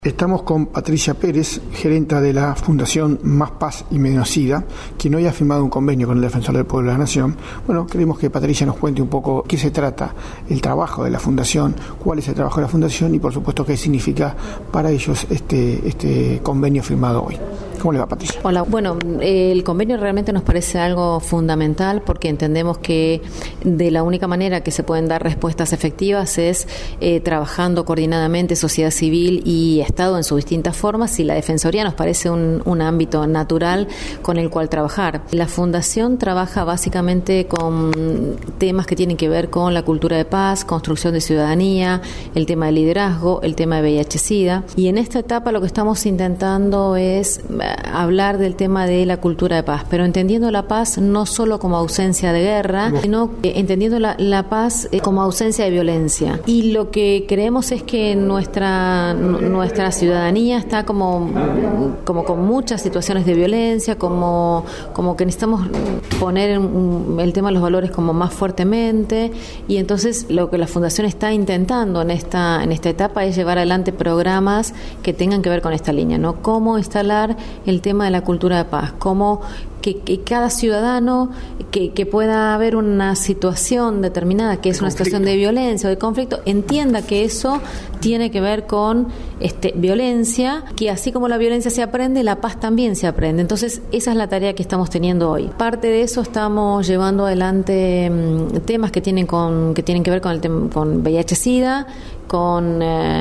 Estamos con Patricia Pérez, gerenta de la Fundación Más Paz y Menos SIDA, quien hoy ha firmado un convenio con el Defensor del Pueblo de la Nación. Bueno, queremos que Patricia nos cuente un poco qué se trata el trabajo de la Fundación, cuál es el trabajo de la Fundación y, por supuesto, qué significa para ellos este convenio firmado hoy. ¿Cómo le va, Patricia? Hola. Bueno, el convenio realmente nos parece algo fundamental porque entendemos que de la única manera que se pueden dar respuestas efectivas es trabajando coordinadamente sociedad civil y Estado en sus distintas formas, y la Defensoría nos parece un ámbito natural con el cual trabajar. La Fundación trabaja básicamente con temas que tienen que ver con la cultura de paz, construcción de ciudadanía, el tema del liderazgo, el tema de VIH-Sida, y en esta etapa lo que estamos intentando es hablar del tema de la cultura de paz, pero entendiendo la paz no solo como ausencia de guerra, sino entendiendo la paz como ausencia de violencia. Y lo que creemos es que nuestra ciudadanía está como con muchas situaciones de violencia, como que necesitamos poner el tema de los valores como más fuertemente, y entonces lo que la Fundación está intentando en esta etapa es llevar adelante programas que tengan que ver con esta línea, ¿no? Cómo instalar el tema de la cultura de paz, cómo que cada ciudadano que pueda haber una situación determinada, que es una situación de violencia o de conflicto, entienda que eso tiene que ver con violencia, que así como la violencia se aprende, la paz también se aprende. Entonces, esa es la tarea que estamos teniendo hoy. Parte de eso estamos llevando adelante temas que tienen que ver con VIH-Sida, con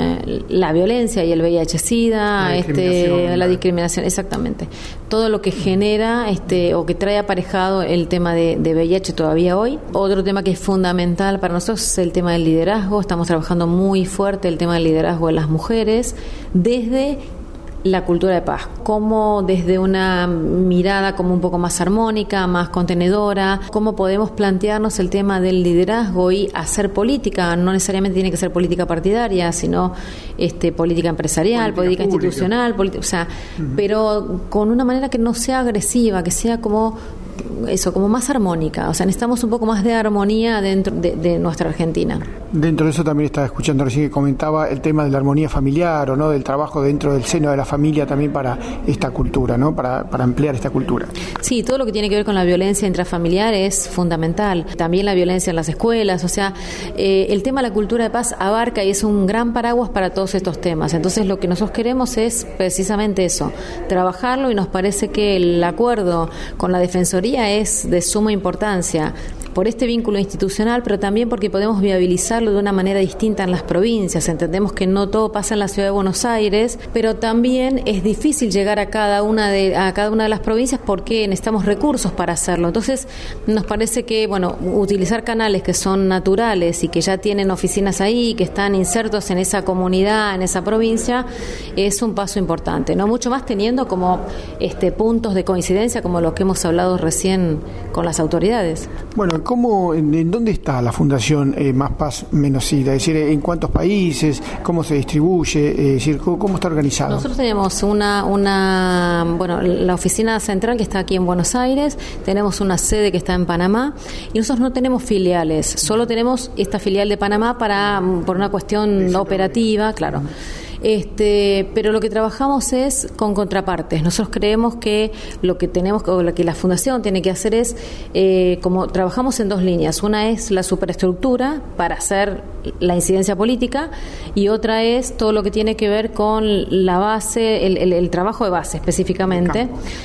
la violencia y el VIH-Sida, la discriminación, exactamente. Todo lo que genera o que trae aparejado el tema de VIH todavía hoy. Otro tema que es fundamental para nosotros es el tema del liderazgo. Estamos trabajando muy fuerte el tema del liderazgo de las mujeres desde la cultura de paz, como desde una mirada como un poco más armónica, más contenedora, cómo podemos plantearnos el tema del liderazgo y hacer política. No necesariamente tiene que ser política partidaria, sino política empresarial, política institucional, pero con una manera que no sea agresiva, que sea como más armónica. O sea, necesitamos un poco más de armonía dentro de nuestra Argentina. Dentro de eso también estaba escuchando recién que comentaba el tema de la armonía familiar, o no, del trabajo dentro del seno de la familia también para esta cultura, ¿no? Para ampliar esta cultura. Sí, todo lo que tiene que ver con la violencia intrafamiliar es fundamental. También la violencia en las escuelas, o sea, el tema de la cultura de paz abarca y es un gran paraguas para todos estos temas. Entonces, lo que nosotros queremos es precisamente eso, trabajarlo, y nos parece que el acuerdo con la Defensoría es de suma importancia por este vínculo institucional, pero también porque podemos viabilizarlo de una manera distinta en las provincias. Entendemos que no todo pasa en la ciudad de Buenos Aires, pero también es difícil llegar a cada una de las provincias porque necesitamos recursos para hacerlo. Entonces, nos parece que, utilizar canales que son naturales y que ya tienen oficinas ahí, que están insertos en esa comunidad, en esa provincia, es un paso importante, ¿no? Mucho más teniendo como puntos de coincidencia como lo que hemos hablado recién con las autoridades. Bueno, ¿en dónde está la Fundación Más Paz Menos SIDA? Es decir, ¿en cuántos países? ¿Cómo se distribuye? Es decir, ¿cómo está organizado? Nosotros tenemos la oficina central que está aquí en Buenos Aires, tenemos una sede que está en Panamá, y nosotros no tenemos filiales, solo tenemos esta filial de Panamá por una cuestión operativa, claro. Pero lo que trabajamos es con contrapartes. Nosotros creemos que lo que la Fundación tiene que hacer es, como trabajamos en dos líneas, una es la superestructura para hacer la incidencia política, y otra es todo lo que tiene que ver con la base, el trabajo de base específicamente.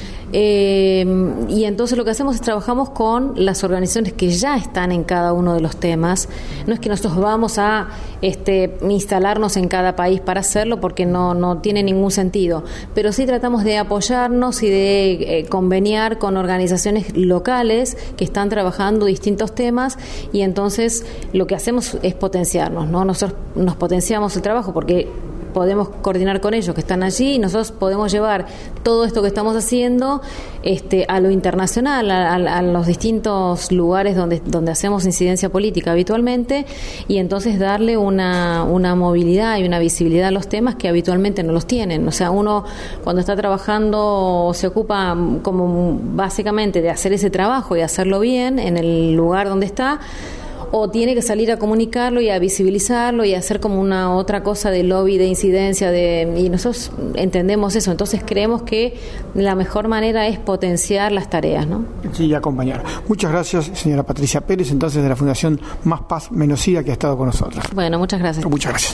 Y entonces lo que hacemos es trabajamos con las organizaciones que ya están en cada uno de los temas. No es que nosotros vamos a instalarnos en cada país para hacerlo, porque no tiene ningún sentido, pero sí tratamos de apoyarnos y de conveniar con organizaciones locales que están trabajando distintos temas, y entonces lo que hacemos es potenciarnos, ¿no? Nosotros nos potenciamos el trabajo porque podemos coordinar con ellos que están allí, y nosotros podemos llevar todo esto que estamos haciendo a lo internacional, a los distintos lugares donde hacemos incidencia política habitualmente, y entonces darle una movilidad y una visibilidad a los temas que habitualmente no los tienen. O sea, uno cuando está trabajando se ocupa como básicamente de hacer ese trabajo y hacerlo bien en el lugar donde está, o tiene que salir a comunicarlo y a visibilizarlo y a hacer como una otra cosa de lobby, de incidencia, y nosotros entendemos eso. Entonces creemos que la mejor manera es potenciar las tareas, ¿no? Sí, y acompañar. Muchas gracias, señora Patricia Pérez, entonces de la Fundación Más Paz Menos SIDA, que ha estado con nosotros. Bueno, muchas gracias. Muchas gracias.